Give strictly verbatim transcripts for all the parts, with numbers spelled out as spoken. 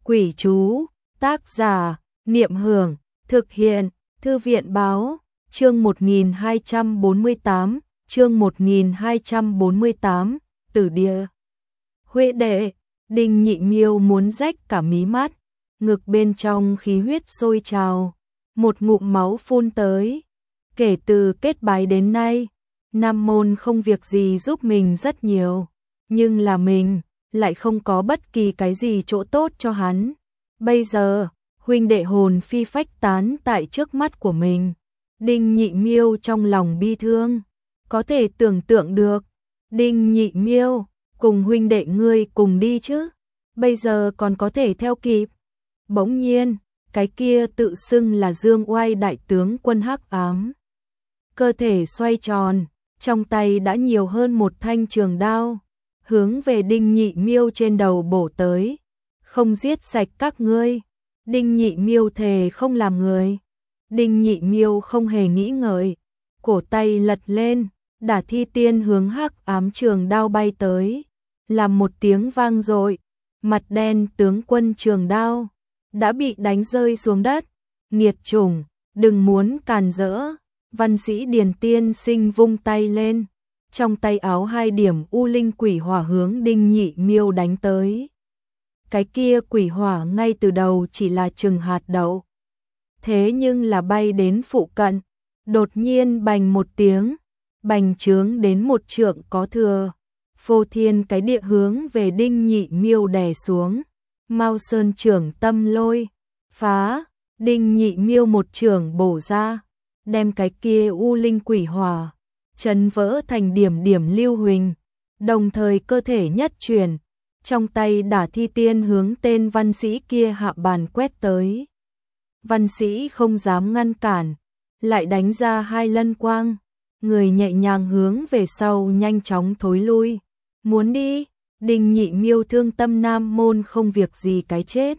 Quỷ chú, tác giả, Niệm Hưởng, thực hiện, Thư viện Báo, chương một nghìn hai trăm bốn mươi tám, chương một nghìn hai trăm bốn mươi tám, Tử Địa. Huệ đệ, Đinh Nhị Miêu muốn rách cả mí mắt, ngực bên trong khí huyết sôi trào, một ngụm máu phun tới. Kể từ kết bái đến nay, Nam môn không việc gì giúp mình rất nhiều, nhưng là mình lại không có bất kỳ cái gì chỗ tốt cho hắn. Bây giờ, huynh đệ hồn phi phách tán tại trước mắt của mình. Đinh Nhị Miêu trong lòng bi thương, có thể tưởng tượng được. Đinh Nhị Miêu, cùng huynh đệ ngươi cùng đi chứ, bây giờ còn có thể theo kịp. Bỗng nhiên, cái kia tự xưng là Dương Oai đại tướng quân hắc ám. Cơ thể xoay tròn, trong tay đã nhiều hơn một thanh trường đao, hướng về Đinh Nhị Miêu trên đầu bổ tới. Không giết sạch các ngươi, Đinh Nhị Miêu thề không làm người. Đinh Nhị Miêu không hề nghĩ ngợi, cổ tay lật lên, đả thi tiên hướng hắc ám trường đao bay tới, làm một tiếng vang dội, mặt đen tướng quân trường đao đã bị đánh rơi xuống đất. Nghiệt chủng, đừng muốn càn rỡ. Văn sĩ Điền Tiên Sinh vung tay lên, trong tay áo hai điểm u linh quỷ hỏa hướng Đinh Nhị Miêu đánh tới. Cái kia quỷ hỏa ngay từ đầu chỉ là chừng hạt đậu, thế nhưng là bay đến phụ cận, đột nhiên bành một tiếng, bành trướng đến một trượng có thừa, phô thiên cái địa hướng về Đinh Nhị Miêu đè xuống. Mao Sơn trưởng tâm lôi, phá, Đinh Nhị Miêu một trưởng bổ ra, đem cái kia u linh quỷ hỏa chấn vỡ thành điểm điểm lưu huỳnh, đồng thời cơ thể nhất chuyển, trong tay đả thi tiên hướng tên văn sĩ kia hạ bàn quét tới. Văn sĩ không dám ngăn cản, lại đánh ra hai lân quang, người nhẹ nhàng hướng về sau nhanh chóng thối lui. Muốn đi, Đinh Nhị Miêu thương tâm Nam môn không việc gì cái chết,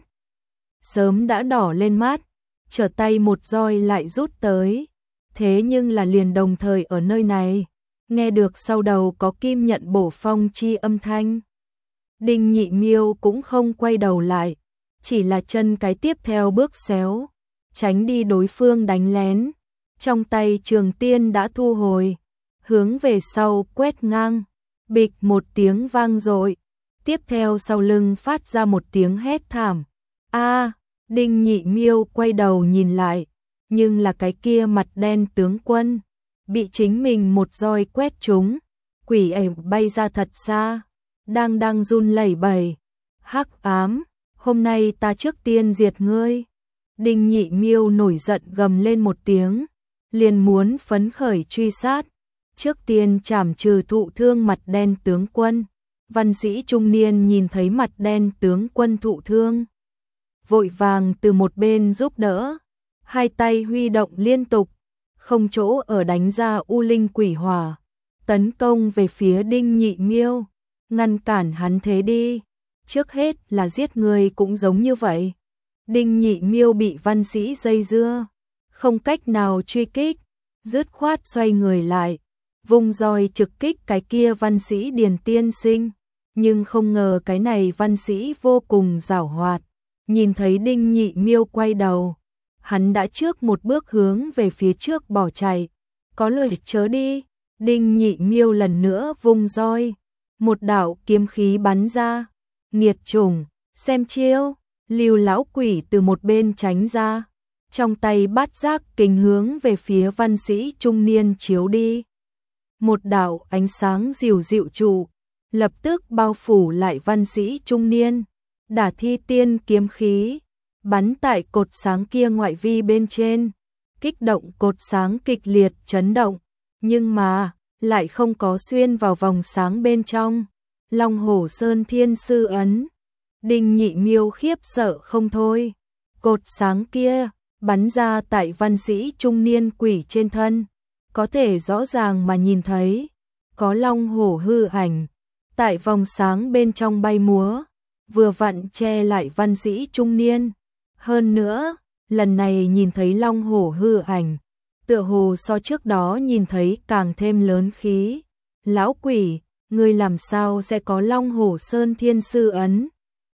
sớm đã đỏ lên mắt, trở tay một roi lại rút tới. Thế nhưng là liền đồng thời ở nơi này, nghe được sau đầu có kim nhận bổ phong chi âm thanh. Đinh Nhị Miêu cũng không quay đầu lại, chỉ là chân cái tiếp theo bước xéo, tránh đi đối phương đánh lén. Trong tay trường tiên đã thu hồi, hướng về sau quét ngang, bịch một tiếng vang dội, tiếp theo sau lưng phát ra một tiếng hét thảm. A! Đinh Nhị Miêu quay đầu nhìn lại, nhưng là cái kia mặt đen tướng quân bị chính mình một roi quét trúng, quỷ ảnh bay ra thật xa, đang đang run lẩy bẩy. Hắc ám, hôm nay ta trước tiên diệt ngươi. Đinh Nhị Miêu nổi giận gầm lên một tiếng, liền muốn phấn khởi truy sát, trước tiên chảm trừ thụ thương mặt đen tướng quân. Văn sĩ trung niên nhìn thấy mặt đen tướng quân thụ thương, vội vàng từ một bên giúp đỡ, hai tay huy động liên tục, không chỗ ở đánh ra u linh quỷ hỏa, tấn công về phía Đinh Nhị Miêu, ngăn cản hắn thế đi, trước hết là giết người cũng giống như vậy. Đinh Nhị Miêu bị văn sĩ dây dưa, không cách nào truy kích, dứt khoát xoay người lại, vung roi trực kích cái kia văn sĩ Điền Tiên Sinh, nhưng không ngờ cái này văn sĩ vô cùng giảo hoạt, nhìn thấy Đinh Nhị Miêu quay đầu, hắn đã trước một bước hướng về phía trước bỏ chạy. Có lời chớ đi. Đinh Nhị Miêu lần nữa vung roi, một đạo kiếm khí bắn ra. Nghiệt chủng, xem chiêu. Lưu lão quỷ từ một bên tránh ra, trong tay bát giác kình hướng về phía văn sĩ trung niên chiếu đi. Một đạo ánh sáng dịu dịu trụ, lập tức bao phủ lại văn sĩ trung niên. Đả thi tiên kiếm khí bắn tại cột sáng kia ngoại vi bên trên, kích động cột sáng kịch liệt chấn động, nhưng mà lại không có xuyên vào vòng sáng bên trong. Long Hổ Sơn Thiên Sư ấn. Đinh Nhị Miêu khiếp sợ không thôi. Cột sáng kia bắn ra tại văn sĩ trung niên quỷ trên thân, có thể rõ ràng mà nhìn thấy có long hổ hư ảnh tại vòng sáng bên trong bay múa, vừa vặn che lại văn sĩ trung niên. Hơn nữa, lần này nhìn thấy long hổ hư ảnh, tựa hồ so trước đó nhìn thấy càng thêm lớn khí. Lão quỷ, ngươi làm sao sẽ có Long Hổ Sơn Thiên Sư ấn?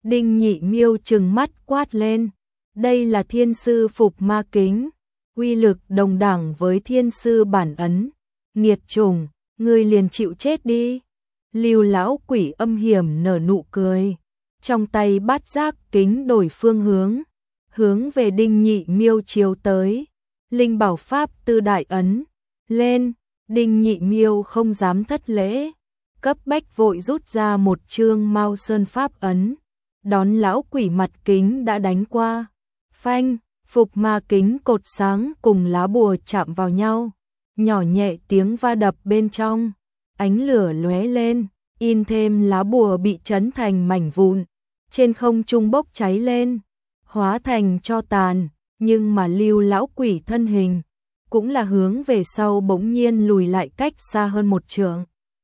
Đinh Nhị Miêu trừng mắt quát lên, đây là thiên sư phục ma kính, uy lực đồng đẳng với thiên sư bản ấn, nghiệt chủng, ngươi liền chịu chết đi. Lưu lão quỷ âm hiểm nở nụ cười, trong tay bát giác kính đổi phương hướng, hướng về Đinh Nhị Miêu chiếu tới. Linh bảo pháp tư đại ấn lên, Đinh Nhị Miêu không dám thất lễ, cấp bách vội rút ra một chương Mao Sơn pháp ấn, đón lão quỷ mặt kính đã đánh qua. Phanh, phục ma kính cột sáng cùng lá bùa chạm vào nhau, nhỏ nhẹ tiếng va đập bên trong, ánh lửa lóe lên, in thêm lá bùa bị chấn thành mảnh vụn, trên không trung bốc cháy lên, hóa thành tro tàn, nhưng mà Lưu lão quỷ thân hình cũng là hướng về sau bỗng nhiên lùi lại cách xa hơn một trượng.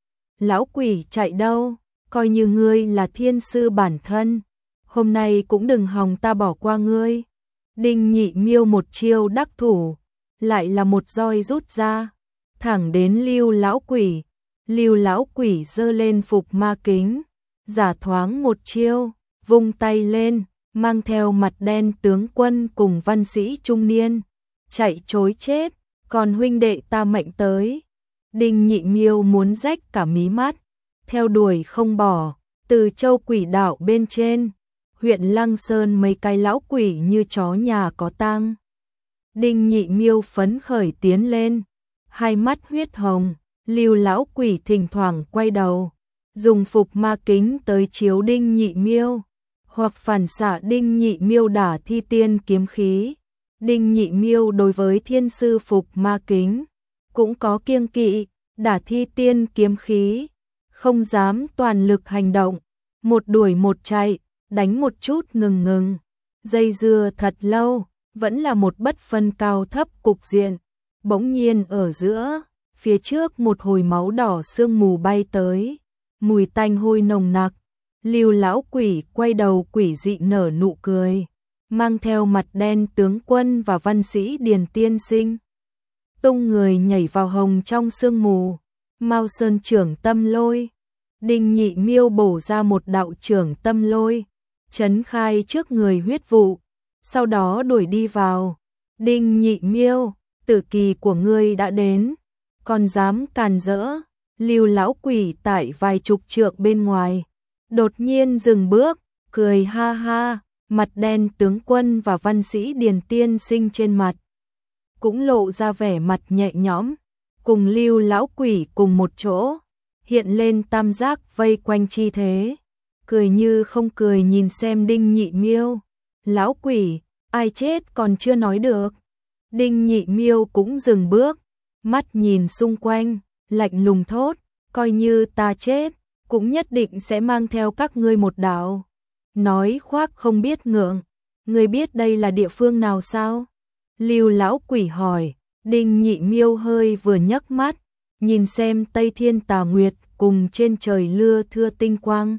Lão quỷ chạy đâu, coi như ngươi là thiên sư bản thân, hôm nay cũng đừng hòng ta bỏ qua ngươi. Đinh Nhị Miêu một chiêu đắc thủ, lại là một roi rút ra, thẳng đến Lưu lão quỷ. Lưu lão quỷ giơ lên phục ma kính, giả thoáng một chiêu, vung tay lên, mang theo mặt đen tướng quân cùng văn sĩ trung niên, chạy trối chết, còn huynh đệ ta mệnh tới. Đinh Nhị Miêu muốn rách cả mí mắt, theo đuổi không bỏ, từ châu quỷ đạo bên trên, huyện Lăng Sơn mấy cái lão quỷ như chó nhà có tang. Đinh Nhị Miêu phấn khởi tiến lên, hai mắt huyết hồng, Lưu lão quỷ thỉnh thoảng quay đầu, dùng phục ma kính tới chiếu Đinh Nhị Miêu, hoặc phản xạ Đinh Nhị Miêu đả thi tiên kiếm khí. Đinh Nhị Miêu đối với thiên sư phục ma kính cũng có kiêng kỵ, đả thi tiên kiếm khí, không dám toàn lực hành động, một đuổi một chạy, đánh một chút ngừng ngừng, dây dưa thật lâu, vẫn là một bất phân cao thấp cục diện. Bỗng nhiên ở giữa, phía trước một hồi máu đỏ sương mù bay tới, mùi tanh hôi nồng nặc. Lưu lão quỷ quay đầu quỷ dị nở nụ cười, mang theo mặt đen tướng quân và văn sĩ Điền tiên sinh, tung người nhảy vào hồng trong sương mù. Mao Sơn trưởng tâm lôi, Đinh Nhị Miêu bổ ra một đạo trưởng tâm lôi, chấn khai trước người huyết vụ, sau đó đuổi đi vào. Đinh Nhị Miêu, tử kỳ của ngươi đã đến, còn dám càn rỡ. Lưu lão quỷ tại vài chục trượng bên ngoài, đột nhiên dừng bước, cười ha ha, mặt đen tướng quân và văn sĩ Điền tiên sinh trên mặt cũng lộ ra vẻ mặt nhẹ nhõm, cùng Lưu lão quỷ cùng một chỗ, hiện lên tam giác vây quanh chi thế, cười như không cười nhìn xem Đinh Nhị Miêu. Lão quỷ, ai chết còn chưa nói được. Đinh Nhị Miêu cũng dừng bước, mắt nhìn xung quanh, lạnh lùng thốt, coi như ta chết, cũng nhất định sẽ mang theo các ngươi một đạo. Nói khoác không biết ngượng, ngươi biết đây là địa phương nào sao? Lưu lão quỷ hỏi. Đinh Nhị Miêu hơi vừa nhấc mắt, nhìn xem Tây Thiên Tà Nguyệt cùng trên trời lưa thưa tinh quang.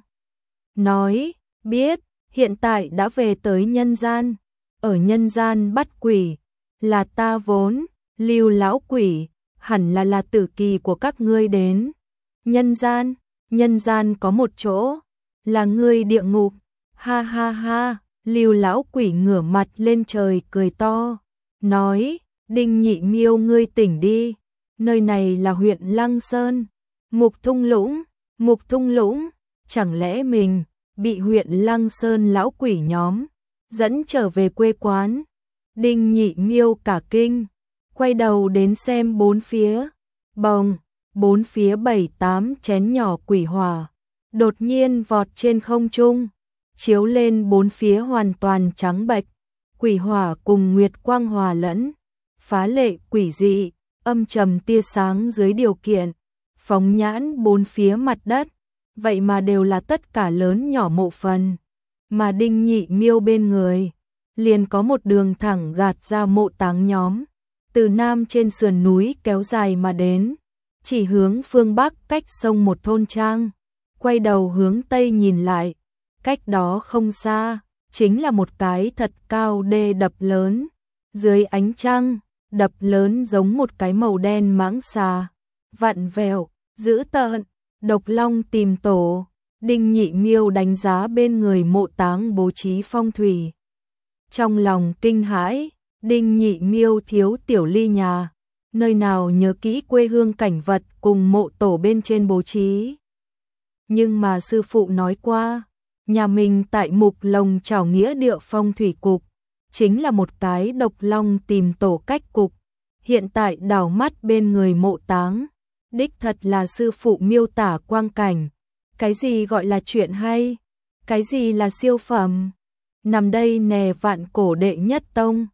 Nói, biết, hiện tại đã về tới nhân gian, ở nhân gian bắt quỷ, là ta vốn. Lưu lão quỷ, hẳn là là tử kỳ của các ngươi đến. Nhân gian, nhân gian có một chỗ, là ngươi địa ngục. Ha ha ha, Lưu lão quỷ ngửa mặt lên trời cười to, nói, Đinh Nhị Miêu ngươi tỉnh đi, nơi này là huyện Lăng Sơn, Mục Thung Lũng, Mục Thung Lũng, chẳng lẽ mình bị huyện Lăng Sơn lão quỷ nhóm dẫn trở về quê quán? Đinh Nhị Miêu cả kinh, quay đầu đến xem bốn phía, bồng, bốn phía bảy tám chén nhỏ quỷ hỏa, đột nhiên vọt trên không trung, chiếu lên bốn phía hoàn toàn trắng bệch, quỷ hỏa cùng nguyệt quang hòa lẫn, phá lệ quỷ dị, âm trầm tia sáng dưới điều kiện, phóng nhãn bốn phía mặt đất, vậy mà đều là tất cả lớn nhỏ mộ phần, mà Đinh Nhị Miêu bên người, liền có một đường thẳng gạt ra mộ táng nhóm, từ nam trên sườn núi kéo dài mà đến, chỉ hướng phương bắc cách sông một thôn trang, quay đầu hướng tây nhìn lại, cách đó không xa, chính là một cái thật cao đê đập lớn, dưới ánh trăng, đập lớn giống một cái màu đen mãng xà, vặn vẹo, dữ tợn, độc long tìm tổ. Đinh Nhị Miêu đánh giá bên người mộ táng bố trí phong thủy. Trong lòng kinh hãi, Đinh Nhị Miêu thiếu tiểu ly nhà, nơi nào nhớ kỹ quê hương cảnh vật cùng mộ tổ bên trên bố trí. Nhưng mà sư phụ nói qua, nhà mình tại Mục Lồng Chảo Nghĩa Địa Phong thủy cục, chính là một cái độc long tìm tổ cách cục. Hiện tại đảo mắt bên người mộ táng, đích thật là sư phụ miêu tả quang cảnh. Cái gì gọi là chuyện hay? Cái gì là siêu phẩm? Nằm đây nè vạn cổ đệ nhất tông,